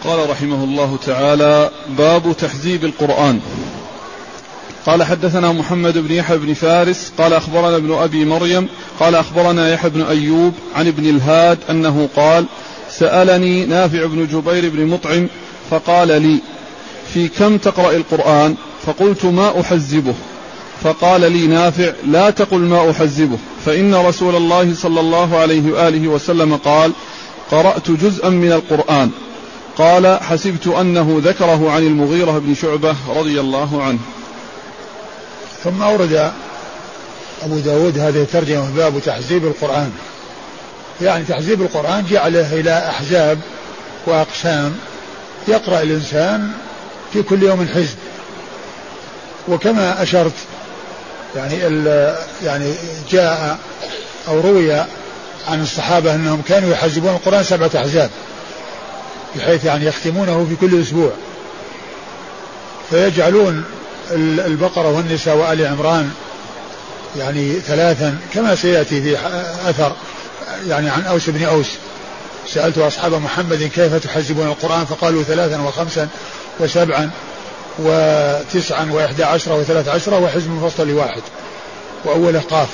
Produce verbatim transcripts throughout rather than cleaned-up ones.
قال رحمه الله تعالى: باب تحزيب القرآن. قال: حدثنا محمد بن يحيى بن فارس قال أخبرنا ابن أبي مريم قال أخبرنا يحيى بن أيوب عن ابن الهاد أنه قال: سألني نافع بن جبير بن مطعم فقال لي: في كم تقرأ القرآن؟ فقلت: ما أحزبه. فقال لي نافع: لا تقل ما أحزبه، فإن رسول الله صلى الله عليه وآله وسلم قال: قرأت جزءا من القرآن. قال: حسبت أنه ذكره عن المغيرة بن شعبة رضي الله عنه. ثم أورد أبو داود هذه الترجمة: باب تحزيب القرآن. يعني تحزيب القرآن جعله إلى أحزاب وأقسام يقرأ الإنسان في كل يوم حزب. وكما أشرت يعني يعني جاء أو روي عن الصحابة أنهم كانوا يحزبون القرآن سبعة أحزاب، بحيث يعني يختمونه في كل أسبوع، فيجعلون البقرة والنساء وآل عمران يعني ثلاثا، كما سيأتي في أثر يعني عن أوس بن أوس: سألت أصحاب محمد كيف تحزبون القرآن؟ فقالوا ثلاثا وخمسا وسبعا وتسعا وإحدى عشرة وثلاث عشرة وحزب مفصل واحد وأوله قاف،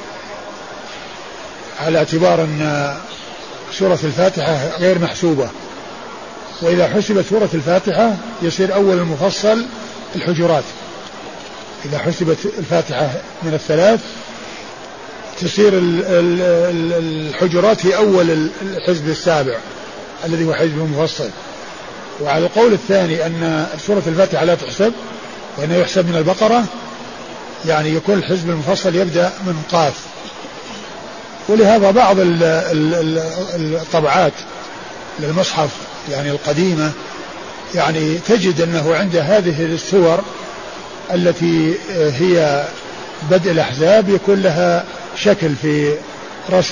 على اعتبار أن سورة الفاتحة غير محسوبة، وإذا حسبت سورة الفاتحة يصير أول المفصل الحجرات. إذا حسبت الفاتحة من الثلاث تصير الحجرات في أول الحزب السابع الذي هو حزب مفصل. وعلى القول الثاني أن سورة الفاتحة لا تحسب وأنه يحسب من البقرة، يعني يكون الحزب المفصل يبدأ من قاف. ولهذا بعض الطبعات للمصحف يعني القديمة يعني تجد أنه عند هذه السور التي هي بدء الأحزاب يكون لها شكل في رسم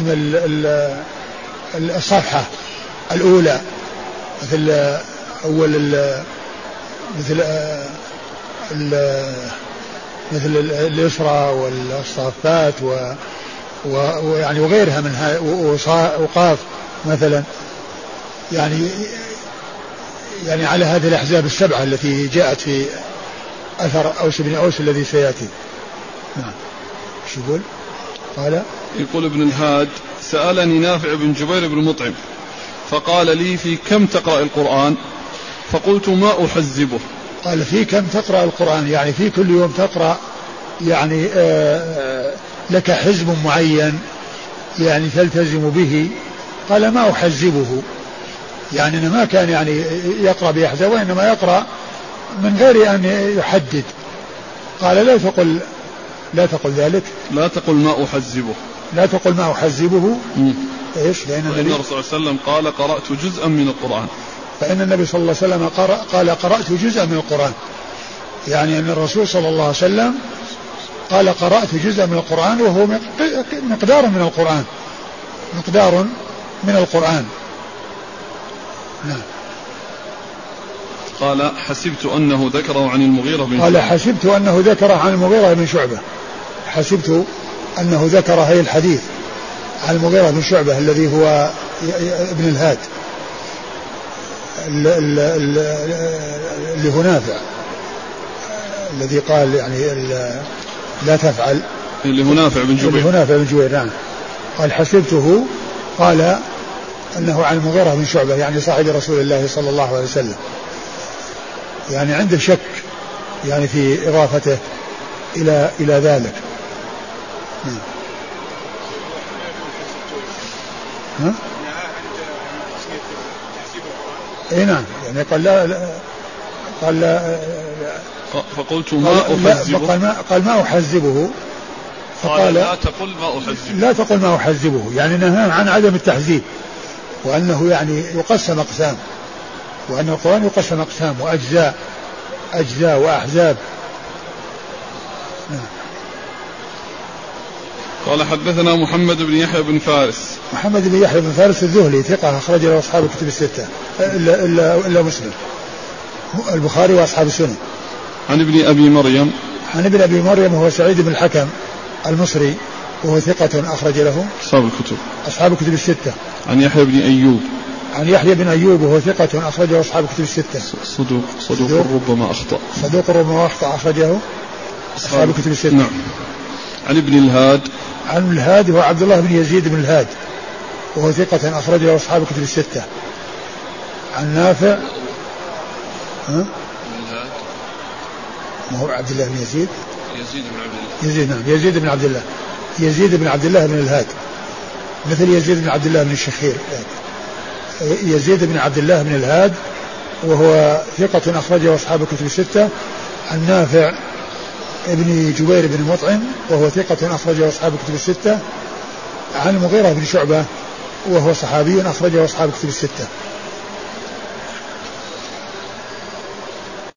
الصفحة الأولى، مثل أول ال مثل ال مثل الإسراء والصافات ويعني وغيرها منها وقاف مثلا، يعني يعني على هذه الأحزاب السبعة التي جاءت في أثر أوس بن أوس الذي سيأتي. نعم. شو يقول؟ قال يقول ابن الهاد: سألني نافع بن جبير بن مطعم فقال لي: في كم تقرأ القرآن؟ فقلت: ما أحزبه. قال: في كم تقرأ القرآن؟ يعني في كل يوم تقرأ يعني آآ لك حزب معين يعني تلتزم به. قال: ما أحزبه، يعني ما كان يعني يقرأ بأحزاب، وإنما يقرأ من غير أن يحدد. قال: لا تقل لا تقل ذلك، لا تقل ما أحزبه، لا تقل ما أحزبه. إيش؟ لأن النبي صلى الله عليه وسلم قال: قرأت جزءا من القرآن. فإن النبي صلى الله عليه وسلم قال: قرأت جزءا من القرآن، يعني أن الرسول صلى الله عليه وسلم قال: قرأت جزءا من القرآن، وهو مقدار من القرآن، مقدار من القرآن. نعم. قال: حسبت أنه ذكره عن المغيرة بن قال: حسبت أنه ذكره عن المغيرة بن شعبة. حسبت أنه ذكر هذا الحديث عن المغيرة بن شعبة الذي هو ابن الهاد اللي هو نافع الذي قال يعني لا تفعل، اللي هو نافع بن جبير، اللي هو نافع بن جبير. نعم. قال: حسبته، قال أنه عن المغيرة بن شعبة يعني صاحب رسول الله صلى الله عليه وسلم، يعني عنده شك يعني في إضافته إلى إلى ذلك. نعم. ها؟ اي نعم، يعني قال لا, لا قال لا فقلت ما أحزبه، قال ما, قال ما أحزبه، فقال لا تقل ما أحزبه، لا تقل ما أحزبه، يعني نهى عن عدم التحزيب، وأنه يعني يقسم أقسام، وأن القرآن يقسم أقسام وأجزاء أجزاء وأحزاب. قال: حدثنا محمد بن يحيى بن فارس. محمد بن يحيى بن فارس الذهلي ثقة أخرج له أصحاب الكتب الستة إلا, إلا, إلا مسلم، البخاري وأصحاب السنن. عن ابن أبي مريم. عن ابن أبي مريم هو سعيد بن الحكم المصري، وهو ثقة أخرج له أصحاب الكتب أصحاب الكتب الستة. عن يحيى بن أيوب. عن يحيى بن أيوب وهو ثقة أخرجه أصحاب كتب الستة. صدوق صدوق, صدوق ربما أخطأ. صدوق ربما أخطأ أخرجه أصحاب كتب الستة. نعم. عن ابن الهاد. عن ابن الهاد هو عبد الله بن يزيد بن الهاد وهو ثقة أخرجه أصحاب كتب الستة. عن نافع. ها؟ ما هو عبد الله بن يزيد. يزيد بن عبد الله. يزيد نعم يزيد بن عبد الله. يزيد بن عبد الله بن الهاد مثل يزيد بن عبد الله بن الشخير. يزيد بن عبد الله بن الهاد وهو ثقة أخرجه أصحاب الكتب الستة. عن نافع ابن جبير بن مطعم وهو ثقة أخرجه أصحاب الكتب الستة. عن المغيرة بن شعبة وهو صحابي أخرجه أصحاب الكتب الستة.